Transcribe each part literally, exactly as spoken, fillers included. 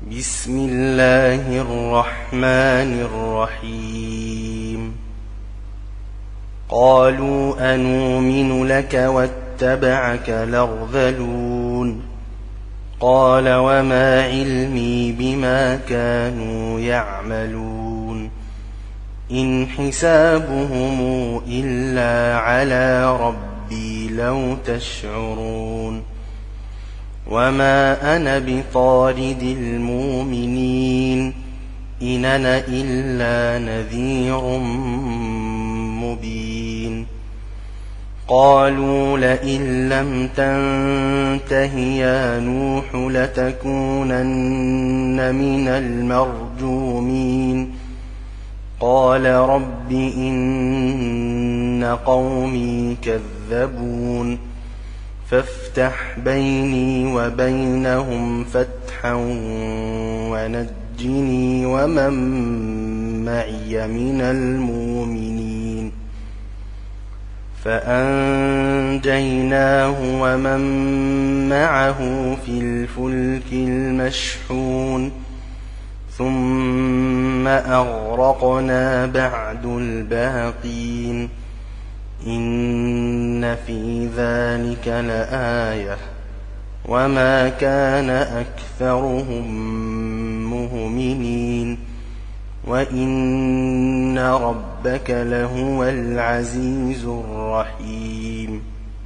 بسم الله الرحمن الرحيم قالوا أنؤمن لك واتبعك الأرذلون قال وما علمي بما كانوا يعملون إن حسابهم إلا على ربي لو تشعرون وما أنا بطارد المؤمنين إن أنا إلا نذير مبين قالوا لئن لم تنته يا نوح لتكونن من المرجومين قال رب إن قومي كذبون فافتح بيني وبينهم فتحا ونجني ومن معي من المؤمنين فأنجيناه ومن معه في الفلك المشحون ثم أغرقنا بعد الباقين إن في ذلك لآية وما كان أكثرهم مؤمنين وإن ربك لهو العزيز الرحيم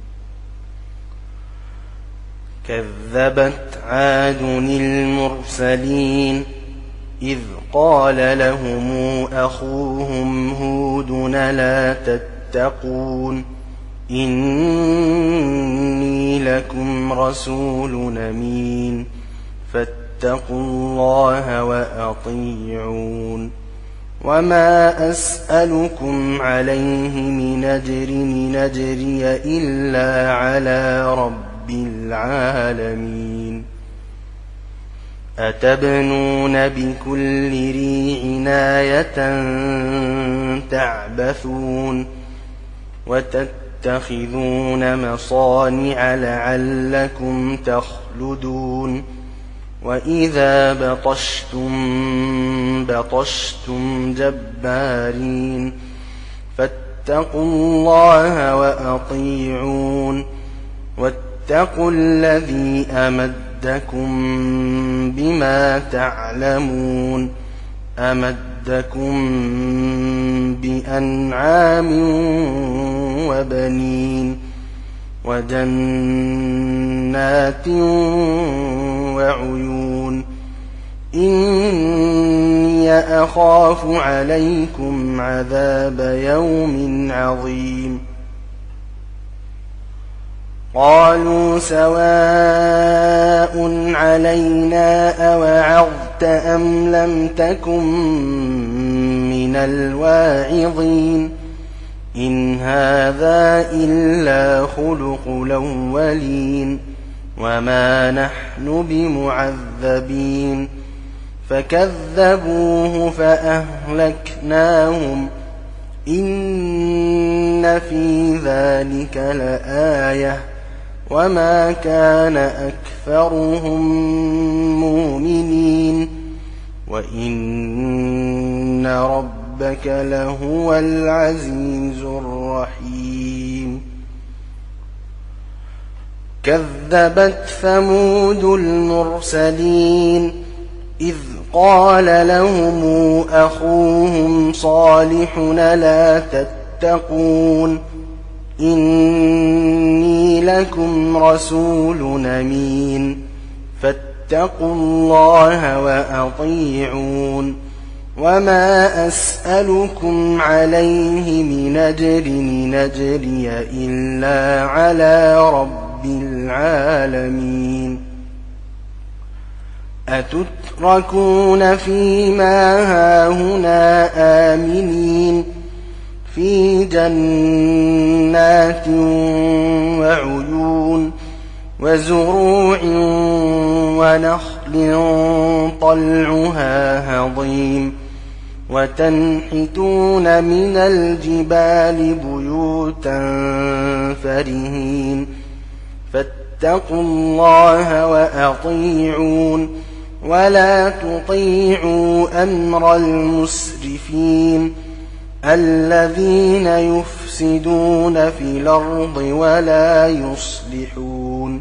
كذبت عاد المرسلين إذ قال لهم أخوهم هود لا تتقون إني لكم رسول أمين فاتقوا الله وأطيعون وما أسألكم عليه من أجر نجري إلا على رب العالمين أتبنون بكل ريع آية تعبثون وتتخذون مصانع لعلكم تخلدون وإذا بطشتم بطشتم جبارين فاتقوا الله وأطيعون واتقوا الذي أمدكم بما تعلمون أمدكم بأنعام وبنين وجنات وعيون إني أخاف عليكم عذاب يوم عظيم قالوا سواء علينا أوعظت أم لم تكن من الواعظين إن هذا إلا خلق الأولين وما نحن بمعذبين فكذبوه فأهلكناهم إن في ذلك لآية وما كان أكثرهم مؤمنين وإن ربك لهو العزيز الرحيم كذبت ثمود المرسلين إذ قال لهم أخوهم صالح لا تتقون إني لكم رسول أمين فاتقوا الله وأطيعون وما أسألكم عليه من أجر نجري إلا على رب العالمين أتتركون فيما هاهنا آمنين في جنات وعيون وزروع ونخل طلعها هضيم وتنحتون من الجبال بيوتا فرهين فاتقوا الله وأطيعون ولا تطيعوا أمر المسرفين الذين يفسدون في الأرض ولا يصلحون.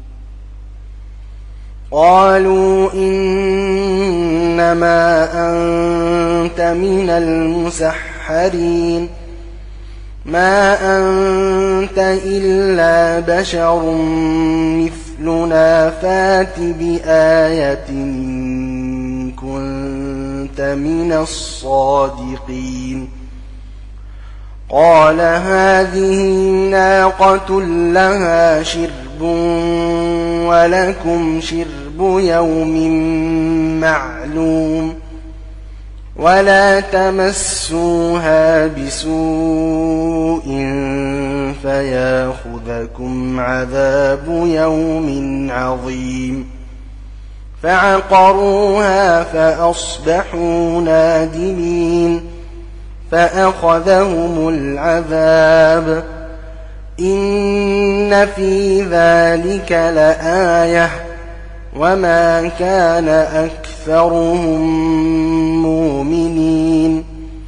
قالوا إنما أنت من المسحرين ما أنت إلا بشر مثلنا فات بآية إن كنت من الصادقين. قال هذه ناقة لها شرب ولكم شرب يوم معلوم ولا تمسوها بسوء فياخذكم عذاب يوم عظيم. فعقروها فأصبحوا نادمين فأخذهم العذاب إن في ذلك لآية وما كان أكثرهم مؤمنين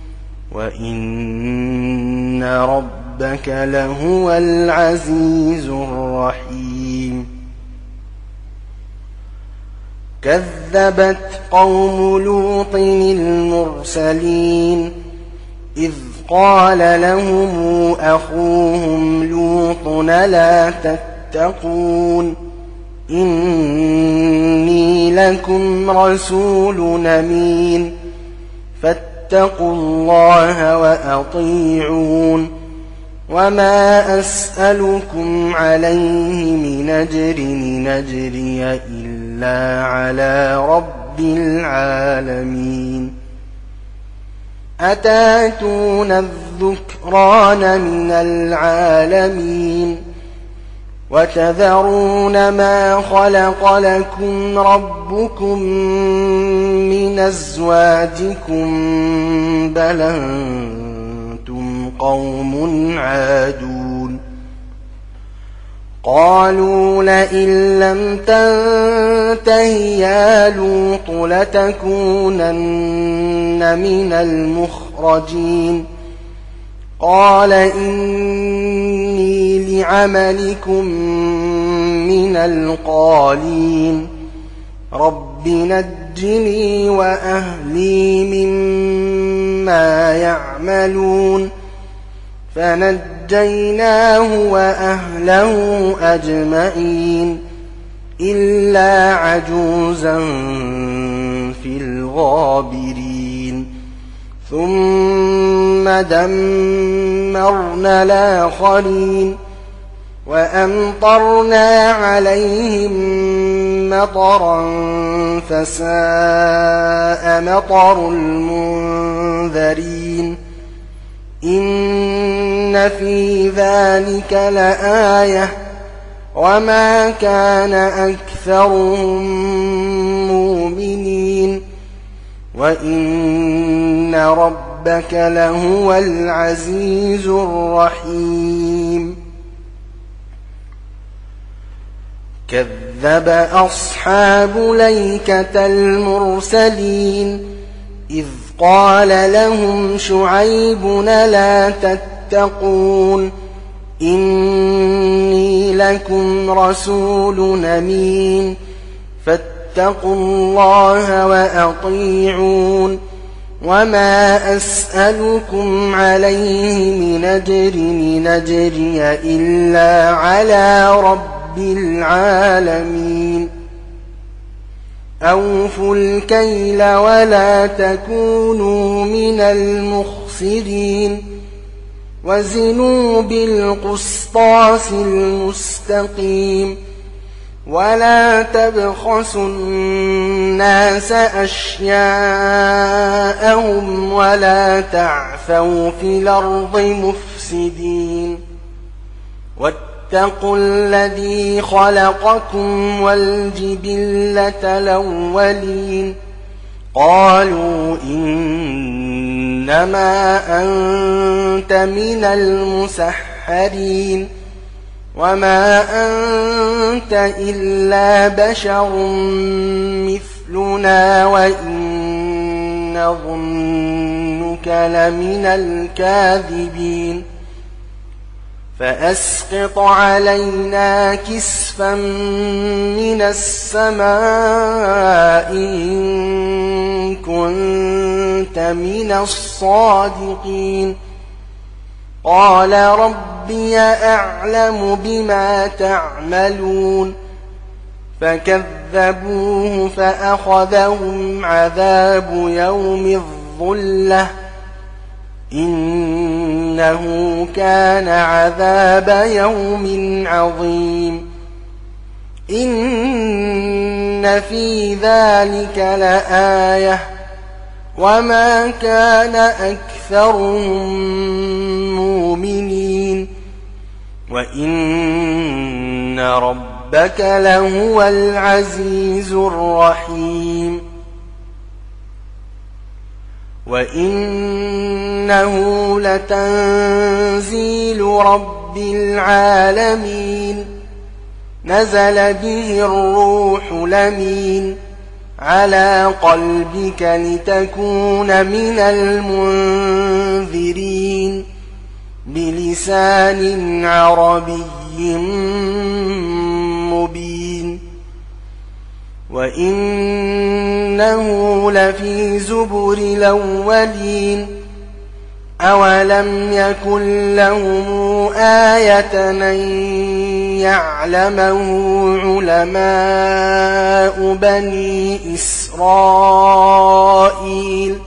وإن ربك لهو العزيز الرحيم. كذبت قوم لوط المرسلين إذ قال لهم أخوهم لوط لا تتقون إني لكم رسول أمين فاتقوا الله وأطيعون وما أسألكم عليه من أجر نجري إلا على رب العالمين. أتاتون الذكران من العالمين وتذرون ما خلق لكم ربكم من أزواجكم بل أنتم قوم عادون. قالوا لئن لم تنته يا لوط لتكونن من المخرجين. قال إني لعملكم من القالين رب نجني وأهلي مما يعملون. فنجيناه وأهله أجمعين إلا عجوزا في الغابرين. ثم دمرنا الآخرين وأمطرنا عليهم مطرا فساء مطر المنذرين. إن في ذلك لآية وما كان أكثرهم مؤمنين وإن ربك لهو العزيز الرحيم. كذب أصحاب الأيكة المرسلين إذ قال لهم شعيب لا تتقون إني لكم رسول أمين فاتقوا الله وأطيعون وما أسألكم عليه من أجر نجري إلا على رب العالمين. أوفوا الكيل ولا تكونوا من المخسرين وزنوا بالقسطاس المستقيم ولا تبخسوا الناس أشياءهم ولا تعثوا في الأرض مفسدين. واتقوا الذي خلقكم والجبلة الأولين قالوا إنما أنت من المسحرين وما أنت إلا بشر رسلنا وإن نظنك لمن الكاذبين فأسقط علينا كسفا من السماء إن كنت من الصادقين قال ربي أعلم بما تعملون فكذبوه فأخذهم عذاب يوم الظلة إنه كان عذاب يوم عظيم إن في ذلك لآية وما كان أكثرهم مؤمنين وإن ربك لهو العزيز الرحيم وإنه لتنزيل رب العالمين نزل به الروح الأمين على قلبك لتكون من المنذرين بلسان عربي مبين وإنه لفي زبر الأولين أولم يكن لهم آية أن يعلمه علماء بني إسرائيل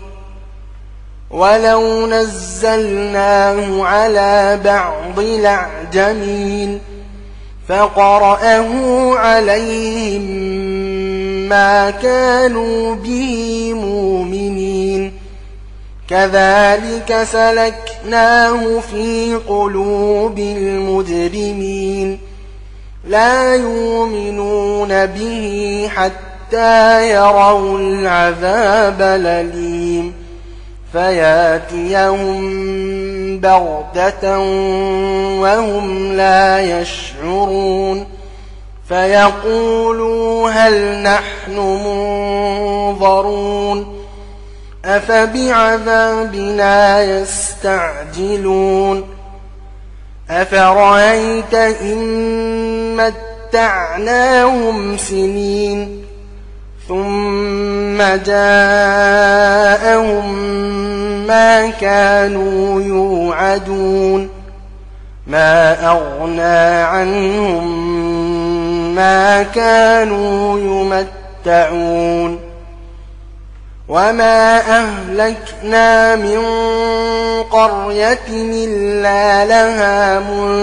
ولو نزلناه على بعض الأعجمين فقرأه عليهم ما كانوا به مؤمنين كذلك سلكناه في قلوب المجرمين لا يؤمنون به حتى يروا العذاب الأليم فياتيهم بغتة وهم لا يشعرون فيقولوا هل نحن منظرون أفبعذابنا يستعجلون أفرأيت إن متعناهم سنين ثم جاءهم ما كانوا يوعدون ما أغنى عنهم ما كانوا يمتعون وما أهلكنا من قرية إلا لها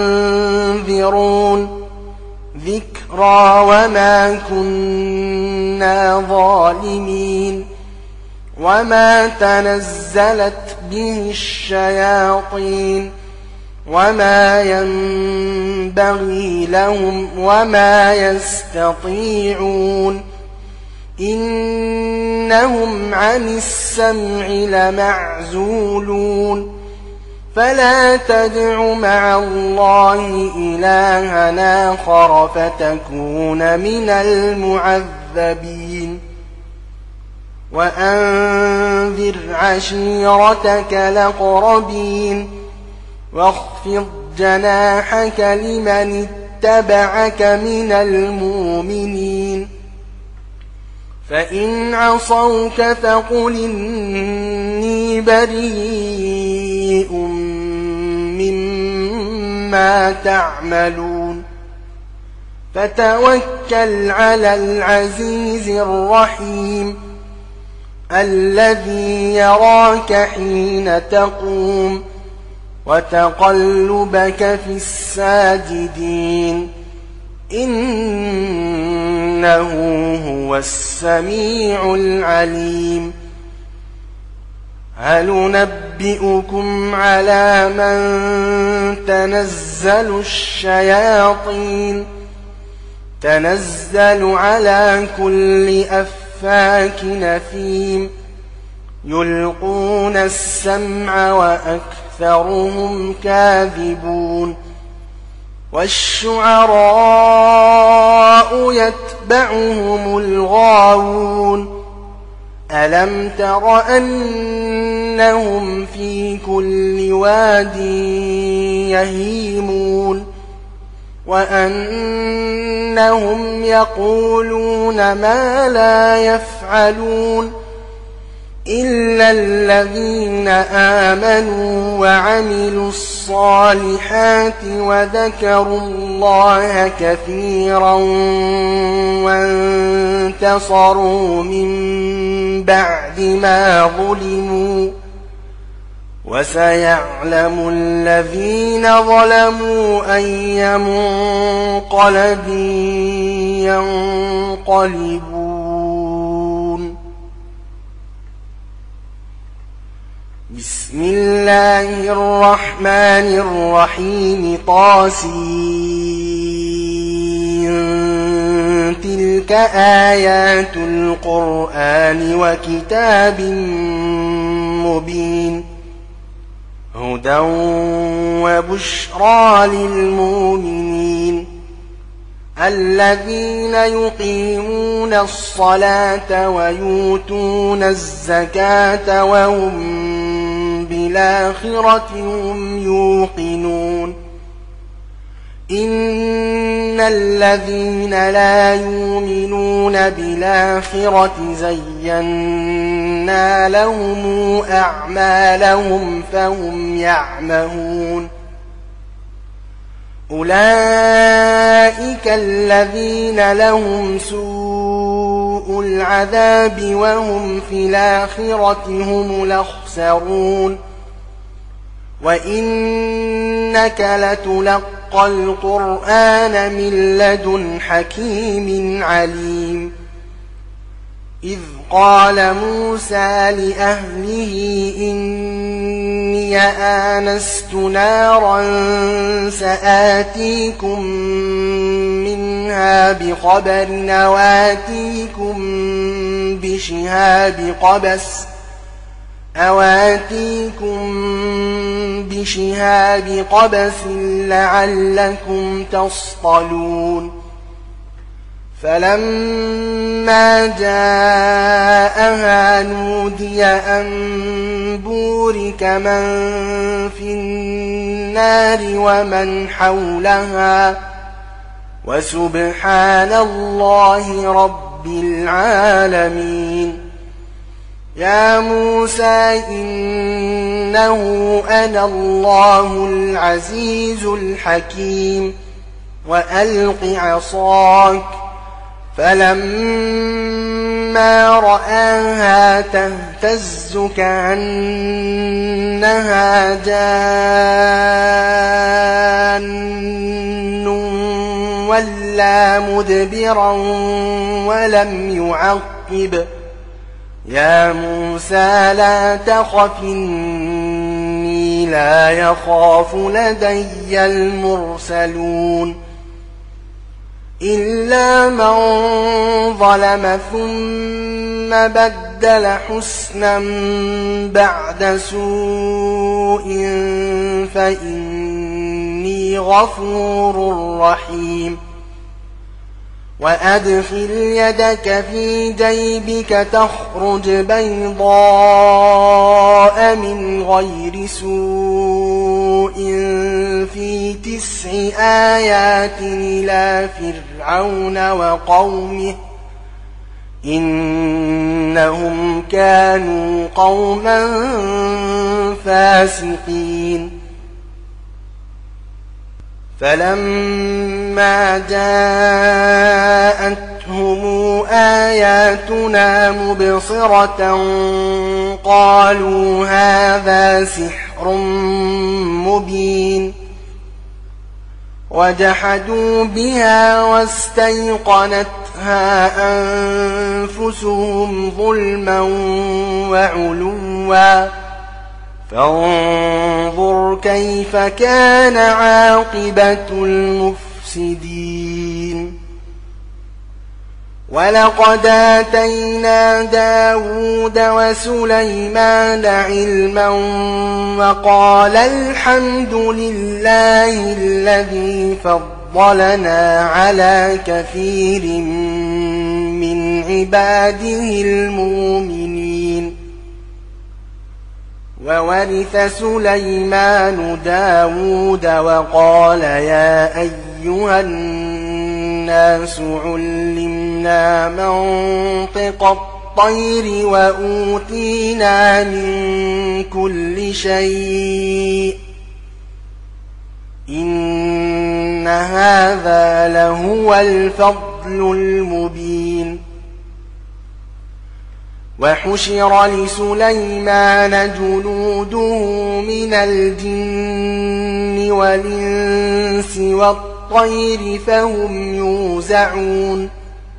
منذرون ذكرى وما كنا ظالمين وما تنزلت به الشياطين وما ينبغي لهم وما يستطيعون إنهم عن السمع لمعزولون فلا تدع مع الله إلها آخر فتكون من المعذبين وأنذر عشيرتك الأقربين واخفض جناحك لمن اتبعك من المؤمنين فإن عصوك فقل إني بريء مما تعملون فتوكل على العزيز الرحيم الذي يراك حين تقوم وتقلبك في الساجدين إنه هو السميع العليم هل ننبئكم على من تنزل الشياطين تنزل على كل أفاك نثيم يلقون السمع وأكثرهم كاذبون والشعراء يتبعهم الغاوون ألم تر أنهم في كل واد يهيمون وأنهم يقولون ما لا يفعلون إلا الذين آمنوا وعملوا الصالحات وذكروا الله كثيرا وانتصروا من بعد ما ظلموا وسيعلم الذين ظلموا أي منقلب ينقلبون. بسم الله الرحمن الرحيم. طاسين تلك آيات القرآن وكتاب مبين هدى وبشرى للمؤمنين الذين يقيمون الصلاة ويؤتون الزكاة وهم بالآخرة هم يوقنون. إن الذين لا يؤمنون بالآخرة زينا لهم أعمالهم فهم يعمهون. أولئك الذين لهم سوء العذاب وهم في الآخرة هم الأخسرون. وإنك لتلقى القرآن من لدن حكيم عليم. إذ قال موسى لأهله إني آنست نارا سآتيكم منها بخبر أواتيكم بشهاب قبس أواتيكم بشهاب قبس لعلكم تصطلون. فلما جاءها نودي أن بورك من في النار ومن حولها وسبحان الله رب العالمين. يا موسى إنه أنا الله العزيز الحكيم وألق عصاك فلما رآها تهتز كأنها جان ولا مدبرا ولم يعقب. يا موسى لا تخف إني لا يخاف لدي المرسلون إلا من ظلم ثم بدل حسنا بعد سوء فإني غفور رحيم. وأدخل يدك في جيبك تخرج بيضاء من غير سوء في تسع آيات إلى فرعون وقومه إنهم كانوا قوما فاسقين. فلما جاءتهم آياتنا مبصرة قالوا هذا سحر مبين وجحدوا بها واستيقنتها أنفسهم ظلما وعلوا فانظر كيف كان عاقبة المفسدين. ولقد آتينا داود وسليمان علما وقال الحمد لله الذي فضلنا على كثير من عباده المؤمنين. وورث سليمان داود وقال يا أيها الناس علمنا منطق الطير وأوتينا من كل شيء إن هذا لهو الفضل المبين. وحشر لسليمان جنوده من الجن والإنس والطير فهم يوزعون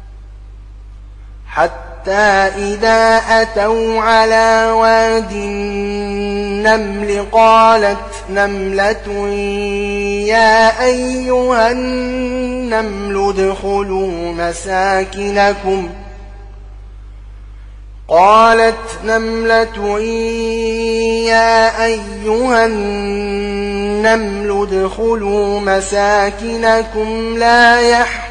حتى إذا أتوا على واد النمل قالت نملة يا أيها النمل ادخلوا مساكنكم قالت نملة يا أيها النمل ادخلوا مساكنكم لا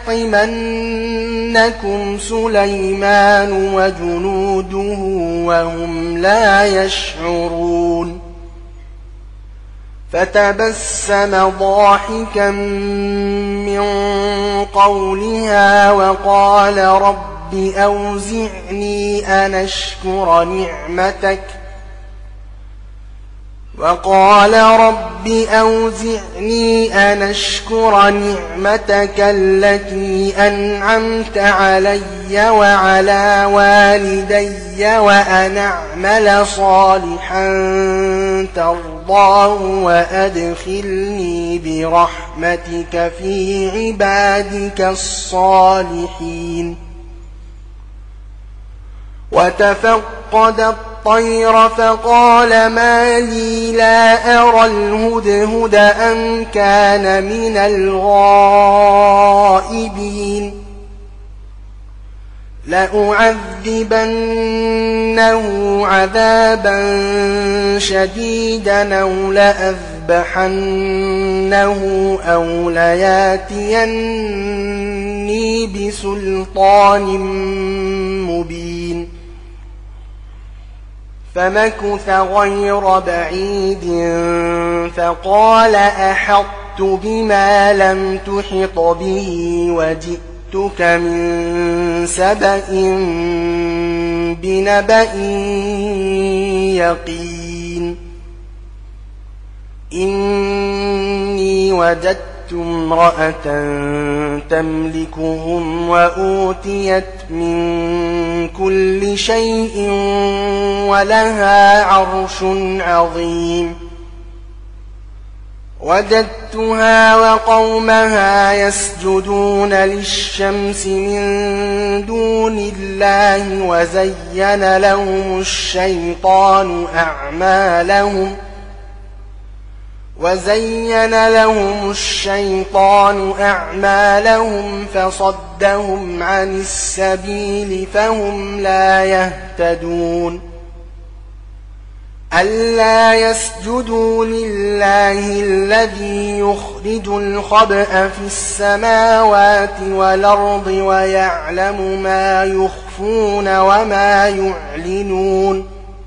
يحطمنكم سليمان وجنوده وهم لا يشعرون. فتبسم ضاحكا من قولها وقال رب أوزعني أن أشكر نعمتك وقال رب أوزعني أن أشكر نعمتك التي أنعمت علي وعلى والدي وأن أعمل صالحا ترضاه وأدخلني برحمتك في عبادك الصالحين. وتفقد الطير فقال ما لي لا أرى الهدهد أم كان من الغائبين لأعذبنه عذابا شديدا أو لأذبحنه أو لياتيني بسلطان مبين. فمكث غير بعيد فقال أحطت بما لم تحط به وجئتك من سبأ بنبأ يقين. إني وجدت امرأة تملكهم وأوتيت من كل شيء ولها عرش عظيم. وجدتها وقومها يسجدون للشمس من دون الله وزين لهم الشيطان أعمالهم وزين لهم الشيطان أعمالهم فصدهم عن السبيل فهم لا يهتدون. ألا يسجدوا لله الذي يخرج الخبأ في السماوات والأرض ويعلم ما يخفون وما يعلنون.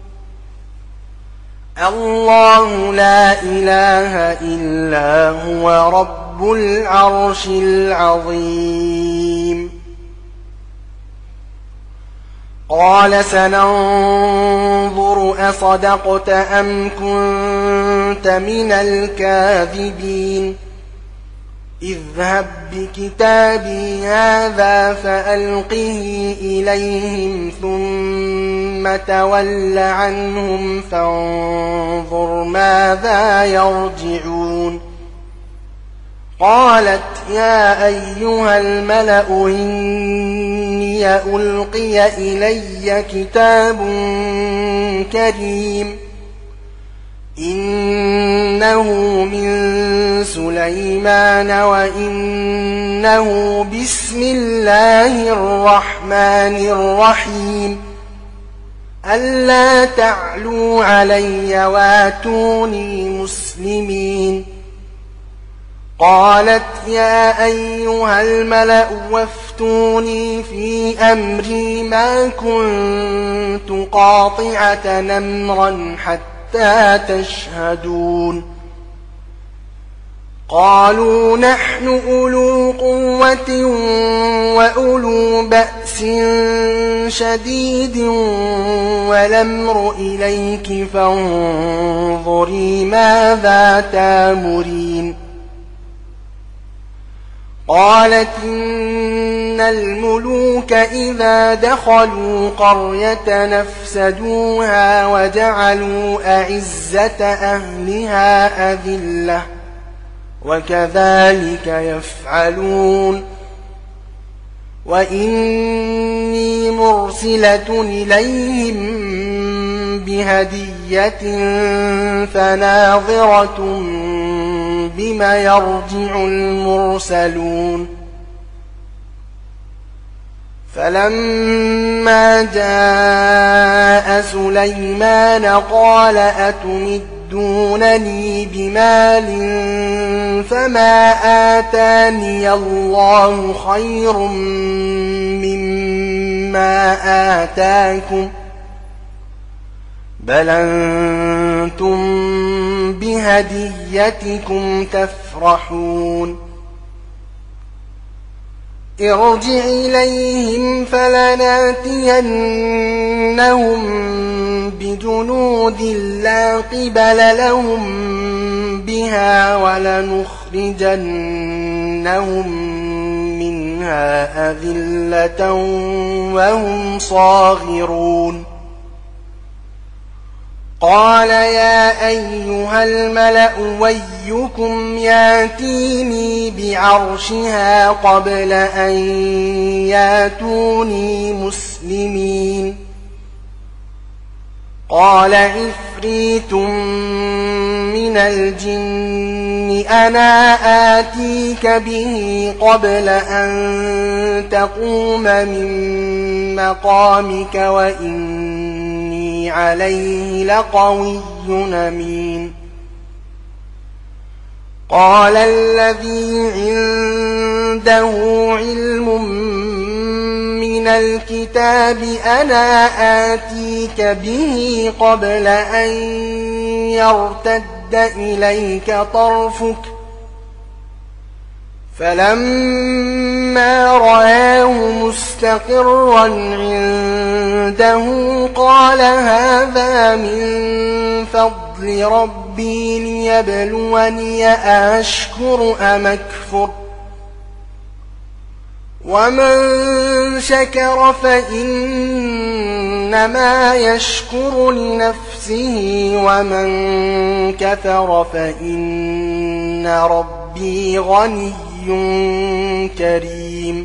الله لا إله إلا هو رب العرش العظيم. قال سننظر أصدقت أم كنت من الكاذبين. اذهب بكتابي هذا فألقه إليهم ثم تول عنهم فانظر ماذا يرجعون. قالت يا أيها الملأ إني ألقي إلي كتاب كريم إنه من سليمان وإنه إنه بسم الله الرحمن الرحيم ألا تعلوا علي واتوني مسلمين. قالت يا أيها الملأ وافتوني في أمري ما كنت قاطعة أمرا حتى تشهدون. قالوا نحن أولو قوة وأولو بأس شديد والأمر إليك فانظري ماذا تامرين. قالت إن الملوك إذا دخلوا قرية نفسدوها وجعلوا أعزة أهلها أذلة وكذلك يفعلون. وإني مرسلة إليهم بهدية فناظرة بما يرجع المرسلون. فلما جاء سليمان قال أتمدونني بمال فما آتاني الله خير مما آتاكم بل أنتم بهديتكم تفرحون. ارجع إليهم فلناتينهم بجنود لا قبل لهم بها ولنخرجنهم منها أذلة وهم صاغرون. قال يا أيها الملأ ويكم ياتيني بعرشها قبل أن ياتوني مسلمين. قال عفريت من الجن أنا آتيك به قبل أن تقوم من مقامك وإني عليه لقوي أمين. قال الذي عنده علم من الكتاب أنا آتيك به قبل أن يرتد إليك طرفك فلما رآه مستقرا عنده قال هذا من فضل ربي ليبلوني أشكر أم أكفر ومن شكر فإنما يشكر لنفسه ومن كفر فإن ربي غني كريم.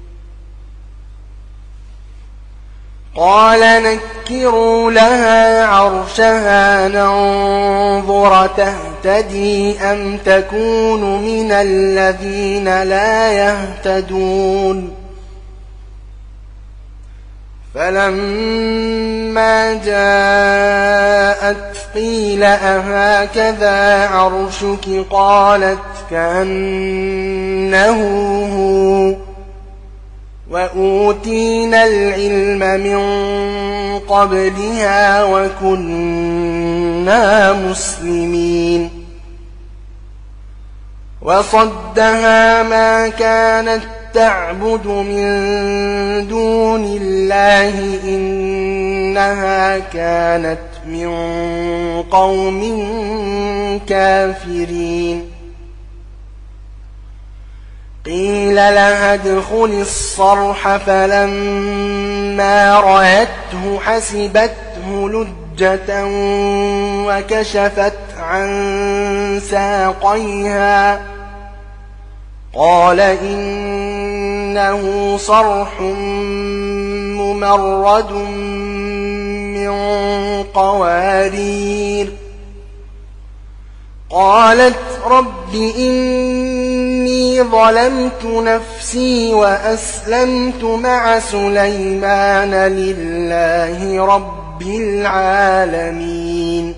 قال نكروا لها عرشها ننظر تهتدي أم تكون من الذين لا يهتدون. فلما جاءت قيل أهكذا عرشك قالت كأنه هو وأوتينا العلم من قبلها وكنا مسلمين. وصدها ما كانت تعبد من دون الله إنها كانت من قوم كافرين. قيل لها ادخل الصرح فلما رأته حسبته لجة وكشفت عن ساقيها قال إنه صرح ممرد من قوارير قالت رب إني ظلمت نفسي وأسلمت مع سليمان لله رب العالمين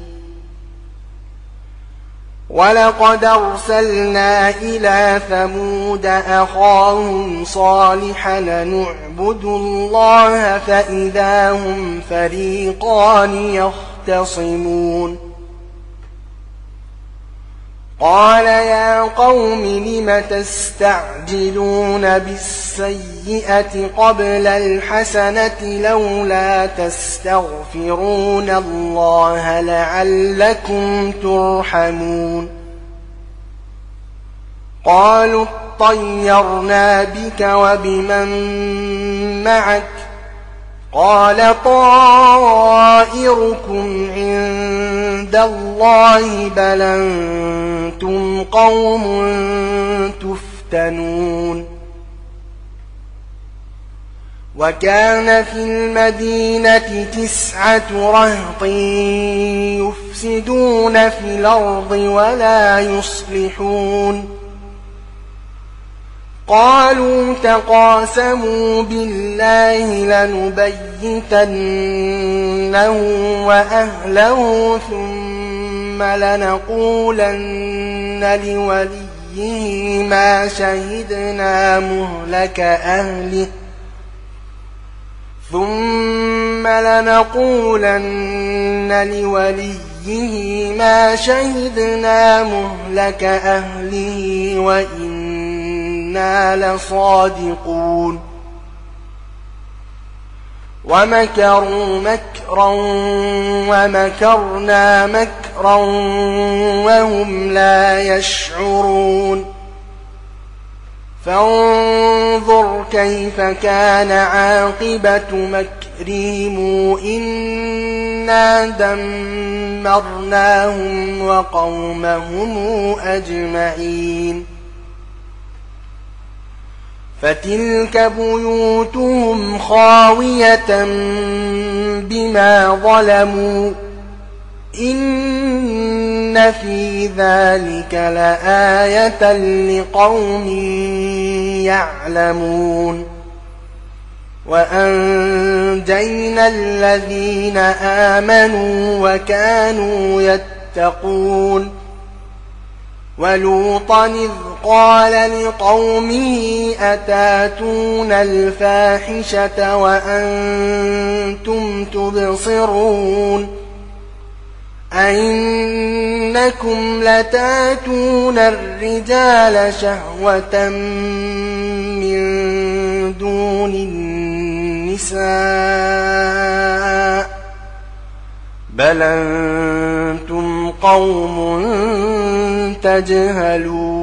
ولقد أرسلنا إلى ثمود أخاهم صالحا نعبدوا الله فإذا هم فريقان يختصمون قال يا قوم لم تستعجلون بالسيئة قبل الحسنة لولا تستغفرون الله لعلكم ترحمون قالوا اطيرنا بك وبمن معك قال طائركم عند الله بل أنتم قوم تفتنون وكان في المدينة تسعة رهط يفسدون في الأرض ولا يصلحون قالوا تقاسموا بالله لنبيتنه وأهله ثم لنقولن لوليه ما شهدنا مهلك أهله ثم لنقولن لوليه ما شهدنا مهلك أهله وإنا لصادقون ومكروا مكرا ومكرنا مكرا وهم لا يشعرون فانظر كيف كان عاقبة مكرهم إنا دمرناهم وقومهم أجمعين فتلك بيوتهم خاوية بما ظلموا إن في ذلك لآية لقوم يعلمون وأنجينا الذين آمنوا وكانوا يتقون ولوطا إذ قال لقومه أتاتون الفاحشة وأنتم تبصرون أئنكم لتاتون الرجال شهوة من دون النساء بل أنتم قوم تجهلون